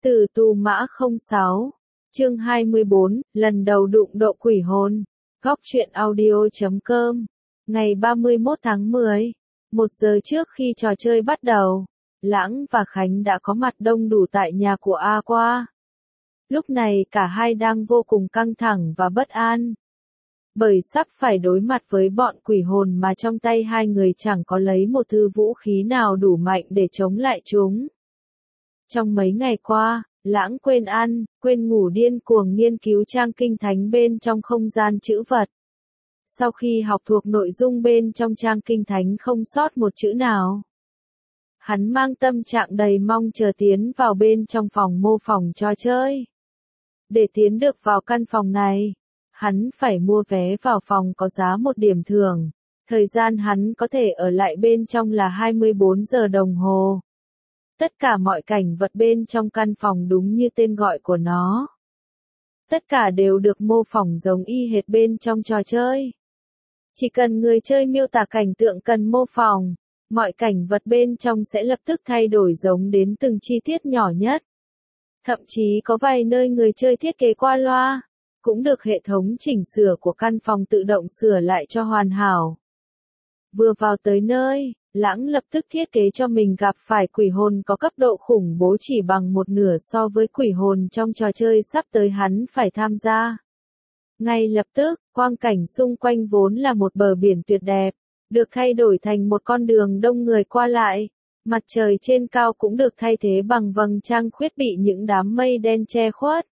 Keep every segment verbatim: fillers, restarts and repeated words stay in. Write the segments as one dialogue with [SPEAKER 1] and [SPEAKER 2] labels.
[SPEAKER 1] Tử tù mã không sáu, chương hai mươi bốn, lần đầu đụng độ quỷ hồn. Góc truyện audio chấm com. Ngày ba mươi mốt tháng mười, một giờ trước khi trò chơi bắt đầu, Lãng và Khánh đã có mặt đông đủ tại nhà của A Qua. Lúc này cả hai đang vô cùng căng thẳng và bất an. Bởi sắp phải đối mặt với bọn quỷ hồn mà trong tay hai người chẳng có lấy một thứ vũ khí nào đủ mạnh để chống lại chúng. Trong mấy ngày qua, Lãng quên ăn, quên ngủ điên cuồng nghiên cứu trang kinh thánh bên trong không gian chữ vật. Sau khi học thuộc nội dung bên trong trang kinh thánh không sót một chữ nào, hắn mang tâm trạng đầy mong chờ tiến vào bên trong phòng mô phỏng trò chơi. Để tiến được vào căn phòng này, hắn phải mua vé vào phòng có giá một điểm thưởng. Thời gian hắn có thể ở lại bên trong là hai mươi bốn giờ đồng hồ. Tất cả mọi cảnh vật bên trong căn phòng đúng như tên gọi của nó. Tất cả đều được mô phỏng giống y hệt bên trong trò chơi. Chỉ cần người chơi miêu tả cảnh tượng cần mô phỏng, mọi cảnh vật bên trong sẽ lập tức thay đổi giống đến từng chi tiết nhỏ nhất. Thậm chí có vài nơi người chơi thiết kế qua loa, cũng được hệ thống chỉnh sửa của căn phòng tự động sửa lại cho hoàn hảo. Vừa vào tới nơi, Lãng lập tức thiết kế cho mình gặp phải quỷ hồn có cấp độ khủng bố chỉ bằng một nửa so với quỷ hồn trong trò chơi sắp tới hắn phải tham gia. Ngay lập tức, quang cảnh xung quanh vốn là một bờ biển tuyệt đẹp, được thay đổi thành một con đường đông người qua lại. Mặt trời trên cao cũng được thay thế bằng vầng trăng khuyết bị những đám mây đen che khuất.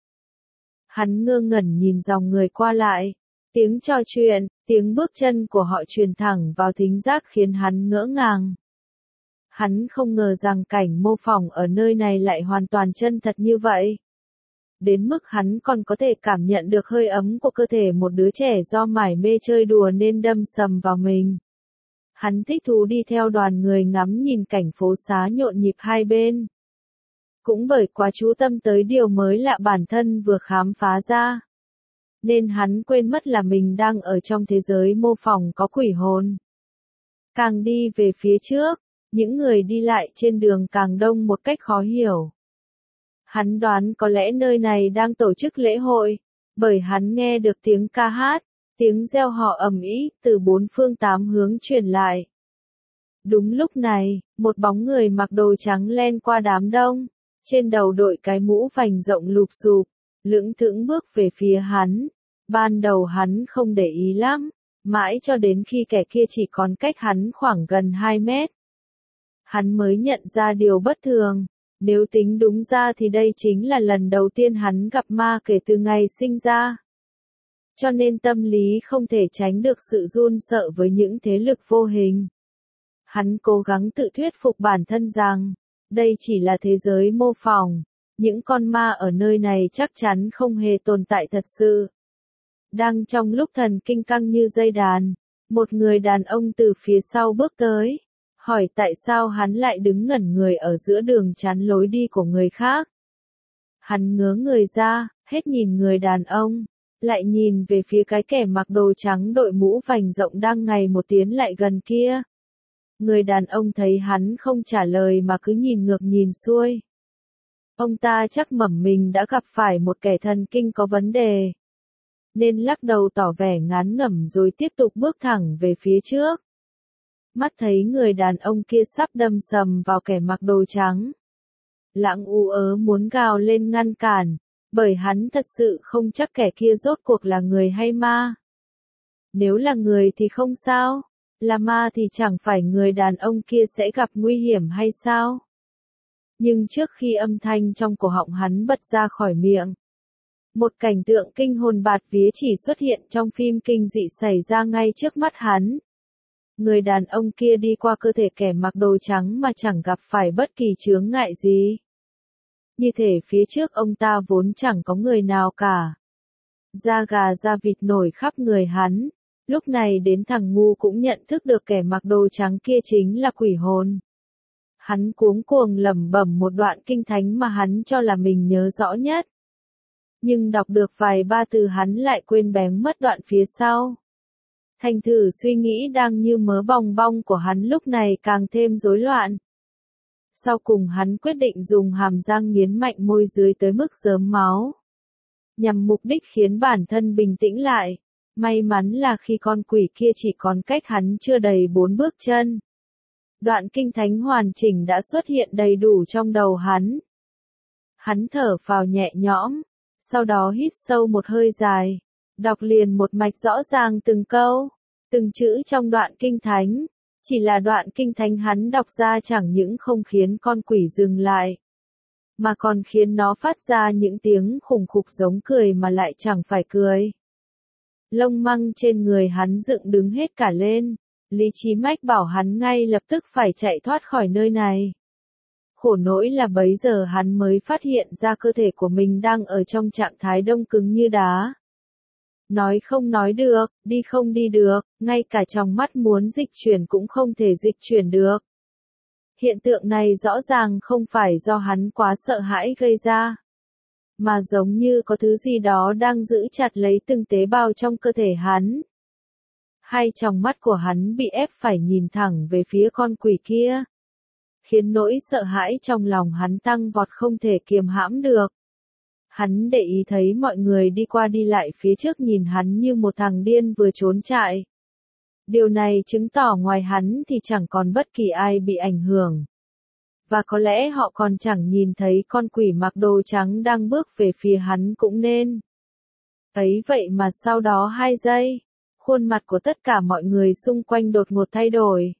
[SPEAKER 1] Hắn ngơ ngẩn nhìn dòng người qua lại. Tiếng trò chuyện, tiếng bước chân của họ truyền thẳng vào thính giác khiến hắn ngỡ ngàng. Hắn không ngờ rằng cảnh mô phỏng ở nơi này lại hoàn toàn chân thật như vậy. Đến mức hắn còn có thể cảm nhận được hơi ấm của cơ thể một đứa trẻ do mải mê chơi đùa nên đâm sầm vào mình. Hắn thích thú đi theo đoàn người ngắm nhìn cảnh phố xá nhộn nhịp hai bên. Cũng bởi quá chú tâm tới điều mới lạ bản thân vừa khám phá ra, nên hắn quên mất là mình đang ở trong thế giới mô phỏng có quỷ hồn. Càng đi về phía trước, những người đi lại trên đường càng đông một cách khó hiểu. Hắn đoán có lẽ nơi này đang tổ chức lễ hội, bởi hắn nghe được tiếng ca hát, tiếng reo hò ầm ĩ từ bốn phương tám hướng truyền lại. Đúng lúc này, một bóng người mặc đồ trắng len qua đám đông, trên đầu đội cái mũ vành rộng lụp xụp, lững thững bước về phía hắn. Ban đầu hắn không để ý lắm, mãi cho đến khi kẻ kia chỉ còn cách hắn khoảng gần hai mét. Hắn mới nhận ra điều bất thường, nếu tính đúng ra thì đây chính là lần đầu tiên hắn gặp ma kể từ ngày sinh ra. Cho nên tâm lý không thể tránh được sự run sợ với những thế lực vô hình. Hắn cố gắng tự thuyết phục bản thân rằng, đây chỉ là thế giới mô phỏng, những con ma ở nơi này chắc chắn không hề tồn tại thật sự. Đang trong lúc thần kinh căng như dây đàn, một người đàn ông từ phía sau bước tới, hỏi tại sao hắn lại đứng ngẩn người ở giữa đường chắn lối đi của người khác. Hắn ngớ người ra, hết nhìn người đàn ông, lại nhìn về phía cái kẻ mặc đồ trắng đội mũ vành rộng đang ngày một tiến lại gần kia. Người đàn ông thấy hắn không trả lời mà cứ nhìn ngược nhìn xuôi. Ông ta chắc mẩm mình đã gặp phải một kẻ thần kinh có vấn đề, nên lắc đầu tỏ vẻ ngán ngẩm rồi tiếp tục bước thẳng về phía trước. Mắt thấy người đàn ông kia sắp đâm sầm vào kẻ mặc đồ trắng, Lãng ú ớ muốn gào lên ngăn cản, bởi hắn thật sự không chắc kẻ kia rốt cuộc là người hay ma. Nếu là người thì không sao, là ma thì chẳng phải người đàn ông kia sẽ gặp nguy hiểm hay sao? Nhưng trước khi âm thanh trong cổ họng hắn bật ra khỏi miệng, một cảnh tượng kinh hồn bạt vía chỉ xuất hiện trong phim kinh dị xảy ra ngay trước mắt hắn. Người đàn ông kia đi qua cơ thể kẻ mặc đồ trắng mà chẳng gặp phải bất kỳ chướng ngại gì. Như thể phía trước ông ta vốn chẳng có người nào cả. Da gà da vịt nổi khắp người hắn. Lúc này đến thằng ngu cũng nhận thức được kẻ mặc đồ trắng kia chính là quỷ hồn. Hắn cuống cuồng lẩm bẩm một đoạn kinh thánh mà hắn cho là mình nhớ rõ nhất. Nhưng đọc được vài ba từ hắn lại quên bén mất đoạn phía sau. Thành thử suy nghĩ đang như mớ bòng bong của hắn lúc này càng thêm rối loạn. Sau cùng hắn quyết định dùng hàm răng nghiến mạnh môi dưới tới mức rớm máu, nhằm mục đích khiến bản thân bình tĩnh lại. May mắn là khi con quỷ kia chỉ còn cách hắn chưa đầy bốn bước chân, đoạn kinh thánh hoàn chỉnh đã xuất hiện đầy đủ trong đầu hắn. Hắn thở phào nhẹ nhõm, sau đó hít sâu một hơi dài, đọc liền một mạch rõ ràng từng câu, từng chữ trong đoạn kinh thánh. Chỉ là đoạn kinh thánh hắn đọc ra chẳng những không khiến con quỷ dừng lại, mà còn khiến nó phát ra những tiếng khủng khục giống cười mà lại chẳng phải cười. Lông măng trên người hắn dựng đứng hết cả lên, lý trí mách bảo hắn ngay lập tức phải chạy thoát khỏi nơi này. Khổ nỗi là bấy giờ hắn mới phát hiện ra cơ thể của mình đang ở trong trạng thái đông cứng như đá. Nói không nói được, đi không đi được, ngay cả trong mắt muốn dịch chuyển cũng không thể dịch chuyển được. Hiện tượng này rõ ràng không phải do hắn quá sợ hãi gây ra, mà giống như có thứ gì đó đang giữ chặt lấy từng tế bào trong cơ thể hắn. Hai tròng mắt của hắn bị ép phải nhìn thẳng về phía con quỷ kia, khiến nỗi sợ hãi trong lòng hắn tăng vọt không thể kiềm hãm được. Hắn để ý thấy mọi người đi qua đi lại phía trước nhìn hắn như một thằng điên vừa trốn chạy. Điều này chứng tỏ ngoài hắn thì chẳng còn bất kỳ ai bị ảnh hưởng. Và có lẽ họ còn chẳng nhìn thấy con quỷ mặc đồ trắng đang bước về phía hắn cũng nên. Ấy vậy mà sau đó hai giây, khuôn mặt của tất cả mọi người xung quanh đột ngột thay đổi.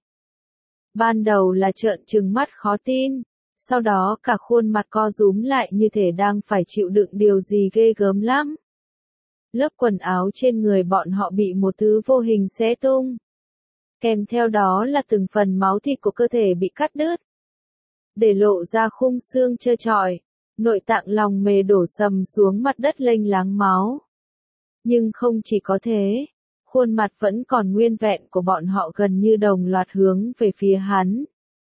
[SPEAKER 1] Ban đầu là trợn trừng mắt khó tin, sau đó cả khuôn mặt co rúm lại như thể đang phải chịu đựng điều gì ghê gớm lắm. Lớp quần áo trên người bọn họ bị một thứ vô hình xé tung. Kèm theo đó là từng phần máu thịt của cơ thể bị cắt đứt, để lộ ra khung xương trơ trọi, nội tạng lòng mề đổ sầm xuống mặt đất lênh láng máu. Nhưng không chỉ có thế, khuôn mặt vẫn còn nguyên vẹn của bọn họ gần như đồng loạt hướng về phía hắn.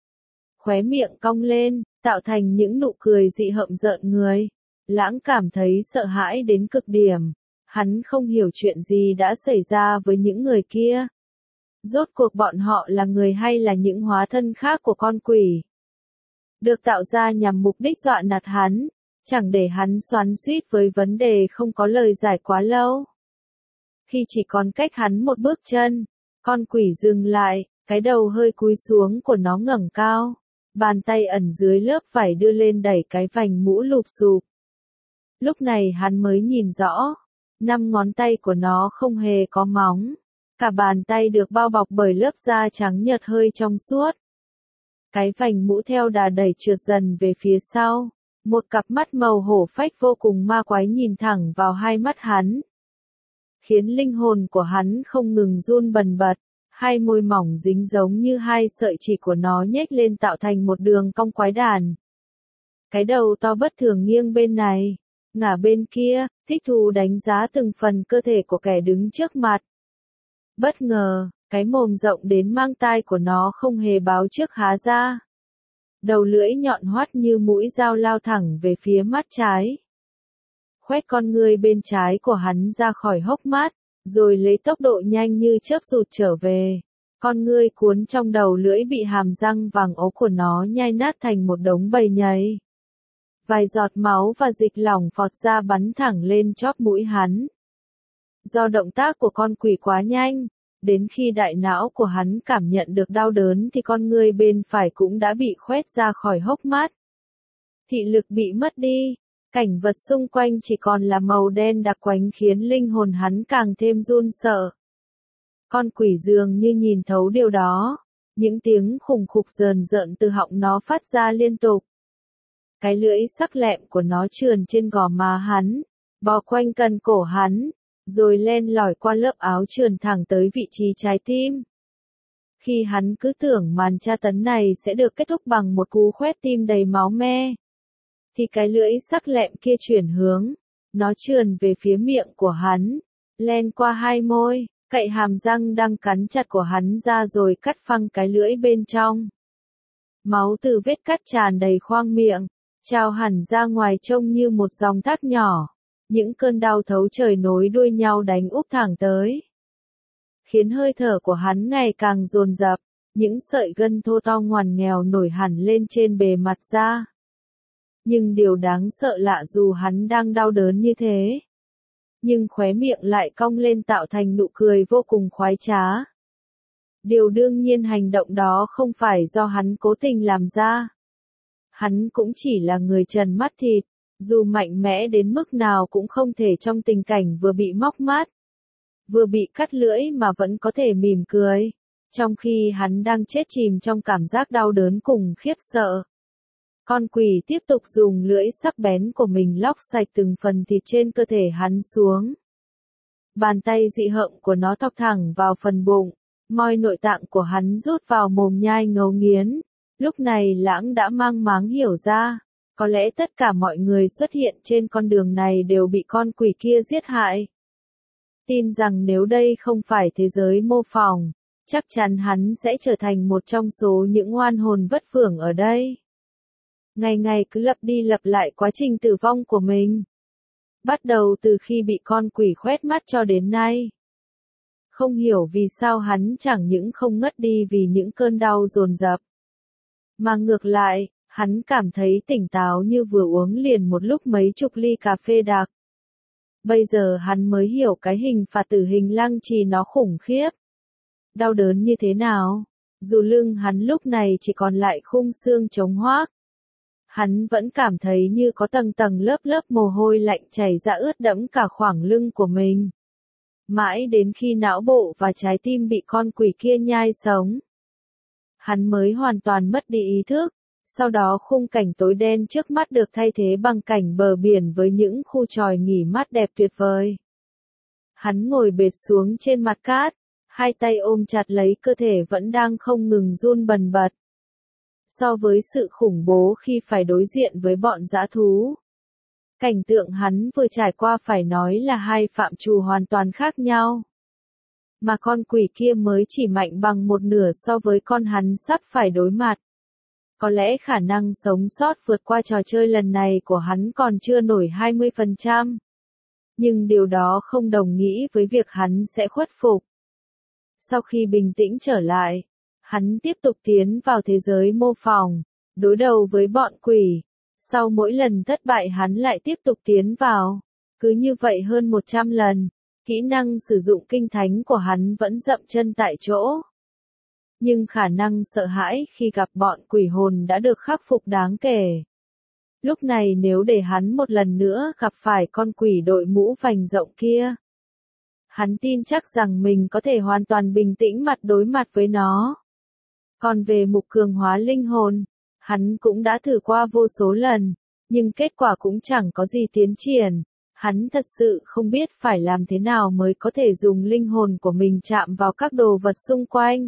[SPEAKER 1] Khóe miệng cong lên, tạo thành những nụ cười dị hợm rợn người. Lãng cảm thấy sợ hãi đến cực điểm. Hắn không hiểu chuyện gì đã xảy ra với những người kia. Rốt cuộc bọn họ là người hay là những hóa thân khác của con quỷ, được tạo ra nhằm mục đích dọa nạt hắn, chẳng để hắn xoắn xuýt với vấn đề không có lời giải quá lâu. Khi chỉ còn cách hắn một bước chân, con quỷ dừng lại, cái đầu hơi cúi xuống của nó ngẩng cao, bàn tay ẩn dưới lớp vải đưa lên đẩy cái vành mũ lụp xụp. Lúc này hắn mới nhìn rõ, năm ngón tay của nó không hề có móng, cả bàn tay được bao bọc bởi lớp da trắng nhợt hơi trong suốt. Cái vành mũ theo đà đẩy trượt dần về phía sau, một cặp mắt màu hổ phách vô cùng ma quái nhìn thẳng vào hai mắt hắn, khiến linh hồn của hắn không ngừng run bần bật, hai môi mỏng dính giống như hai sợi chỉ của nó nhếch lên tạo thành một đường cong quái đản. Cái đầu to bất thường nghiêng bên này, ngả bên kia, thích thú đánh giá từng phần cơ thể của kẻ đứng trước mặt. Bất ngờ, cái mồm rộng đến mang tai của nó không hề báo trước há ra. Đầu lưỡi nhọn hoắt như mũi dao lao thẳng về phía mắt trái. Khoét con người bên trái của hắn ra khỏi hốc mắt, rồi lấy tốc độ nhanh như chớp rụt trở về. Con ngươi cuốn trong đầu lưỡi bị hàm răng vàng ố của nó nhai nát thành một đống bầy nhầy. Vài giọt máu và dịch lỏng phọt ra bắn thẳng lên chóp mũi hắn. Do động tác của con quỷ quá nhanh, đến khi đại não của hắn cảm nhận được đau đớn thì con ngươi bên phải cũng đã bị khoét ra khỏi hốc mắt. Thị lực bị mất đi, cảnh vật xung quanh chỉ còn là màu đen đặc quánh khiến linh hồn hắn càng thêm run sợ. Con quỷ dường như nhìn thấu điều đó, những tiếng khủng khục rờn rợn từ họng nó phát ra liên tục. Cái lưỡi sắc lẹm của nó trườn trên gò má hắn, bò quanh cần cổ hắn, rồi len lỏi qua lớp áo trườn thẳng tới vị trí trái tim. Khi hắn cứ tưởng màn tra tấn này sẽ được kết thúc bằng một cú khoét tim đầy máu me, thì cái lưỡi sắc lẹm kia chuyển hướng, nó trườn về phía miệng của hắn, len qua hai môi, cậy hàm răng đang cắn chặt của hắn ra rồi cắt phăng cái lưỡi bên trong. Máu từ vết cắt tràn đầy khoang miệng, trào hẳn ra ngoài trông như một dòng thác nhỏ. Những cơn đau thấu trời nối đuôi nhau đánh úp thẳng tới, khiến hơi thở của hắn ngày càng dồn dập. những sợi gân thô to ngoằn nghèo nổi hẳn lên trên bề mặt da. Nhưng điều đáng sợ lạ dù hắn đang đau đớn như thế, nhưng khóe miệng lại cong lên tạo thành nụ cười vô cùng khoái trá. Điều đương nhiên hành động đó không phải do hắn cố tình làm ra. Hắn cũng chỉ là người trần mắt thịt, dù mạnh mẽ đến mức nào cũng không thể trong tình cảnh vừa bị móc mắt, vừa bị cắt lưỡi mà vẫn có thể mỉm cười, trong khi hắn đang chết chìm trong cảm giác đau đớn cùng khiếp sợ. Con quỷ tiếp tục dùng lưỡi sắc bén của mình lóc sạch từng phần thịt trên cơ thể hắn xuống. Bàn tay dị hợm của nó thọc thẳng vào phần bụng, moi nội tạng của hắn rút vào mồm nhai ngấu nghiến. Lúc này Lãng đã mang máng hiểu ra, có lẽ tất cả mọi người xuất hiện trên con đường này đều bị con quỷ kia giết hại. Tin rằng nếu đây không phải thế giới mô phỏng, chắc chắn hắn sẽ trở thành một trong số những oan hồn vất vưởng ở đây. Ngày ngày cứ lặp đi lặp lại quá trình tử vong của mình. Bắt đầu từ khi bị con quỷ khoét mắt cho đến nay. Không hiểu vì sao hắn chẳng những không ngất đi vì những cơn đau dồn dập, mà ngược lại, hắn cảm thấy tỉnh táo như vừa uống liền một lúc mấy chục ly cà phê đặc. Bây giờ hắn mới hiểu cái hình phạt tử hình lăng trì nó khủng khiếp. Đau đớn như thế nào, dù lưng hắn lúc này chỉ còn lại khung xương trống hoác. Hắn vẫn cảm thấy như có tầng tầng lớp lớp mồ hôi lạnh chảy ra ướt đẫm cả khoảng lưng của mình. Mãi đến khi não bộ và trái tim bị con quỷ kia nhai sống, hắn mới hoàn toàn mất đi ý thức. Sau đó khung cảnh tối đen trước mắt được thay thế bằng cảnh bờ biển với những khu chòi nghỉ mát đẹp tuyệt vời. Hắn ngồi bệt xuống trên mặt cát, hai tay ôm chặt lấy cơ thể vẫn đang không ngừng run bần bật. So với sự khủng bố khi phải đối diện với bọn dã thú, cảnh tượng hắn vừa trải qua phải nói là hai phạm trù hoàn toàn khác nhau. Mà con quỷ kia mới chỉ mạnh bằng một nửa so với con hắn sắp phải đối mặt. Có lẽ khả năng sống sót vượt qua trò chơi lần này của hắn còn chưa nổi hai mươi phần trăm. Nhưng điều đó không đồng nghĩa với việc hắn sẽ khuất phục. Sau khi bình tĩnh trở lại, hắn tiếp tục tiến vào thế giới mô phỏng, đối đầu với bọn quỷ. Sau mỗi lần thất bại hắn lại tiếp tục tiến vào. Cứ như vậy hơn một trăm lần, kỹ năng sử dụng kinh thánh của hắn vẫn dậm chân tại chỗ. Nhưng khả năng sợ hãi khi gặp bọn quỷ hồn đã được khắc phục đáng kể. Lúc này nếu để hắn một lần nữa gặp phải con quỷ đội mũ vành rộng kia, hắn tin chắc rằng mình có thể hoàn toàn bình tĩnh mặt đối mặt với nó. Còn về mục cường hóa linh hồn, hắn cũng đã thử qua vô số lần, nhưng kết quả cũng chẳng có gì tiến triển. Hắn thật sự không biết phải làm thế nào mới có thể dùng linh hồn của mình chạm vào các đồ vật xung quanh.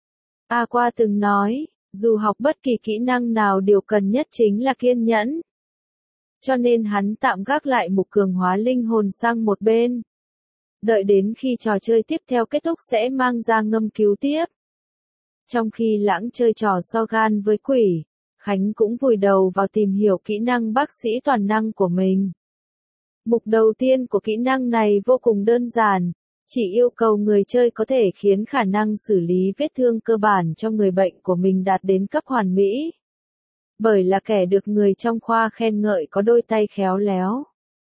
[SPEAKER 1] A Qua từng nói, dù học bất kỳ kỹ năng nào điều cần nhất chính là kiên nhẫn. Cho nên hắn tạm gác lại mục cường hóa linh hồn sang một bên. Đợi đến khi trò chơi tiếp theo kết thúc sẽ mang ra ngâm cứu tiếp. Trong khi Lãng chơi trò so gan với quỷ, Khánh cũng vùi đầu vào tìm hiểu kỹ năng bác sĩ toàn năng của mình. Mục đầu tiên của kỹ năng này vô cùng đơn giản, chỉ yêu cầu người chơi có thể khiến khả năng xử lý vết thương cơ bản cho người bệnh của mình đạt đến cấp hoàn mỹ. Bởi là kẻ được người trong khoa khen ngợi có đôi tay khéo léo.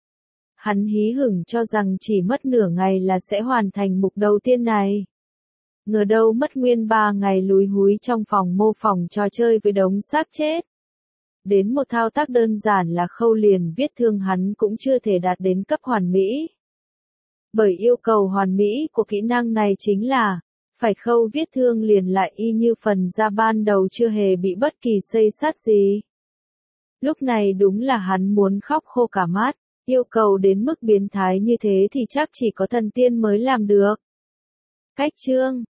[SPEAKER 1] Hắn hí hửng cho rằng chỉ mất nửa ngày là sẽ hoàn thành mục đầu tiên này. Ngờ đâu mất nguyên ba ngày lúi húi trong phòng mô phỏng trò chơi với đống xác chết. Đến một thao tác đơn giản là khâu liền vết thương hắn cũng chưa thể đạt đến cấp hoàn mỹ. Bởi yêu cầu hoàn mỹ của kỹ năng này chính là, phải khâu vết thương liền lại y như phần da ban đầu chưa hề bị bất kỳ xây xát gì. Lúc này đúng là hắn muốn khóc khô cả mắt, yêu cầu đến mức biến thái như thế thì chắc chỉ có thần tiên mới làm được. Cách chương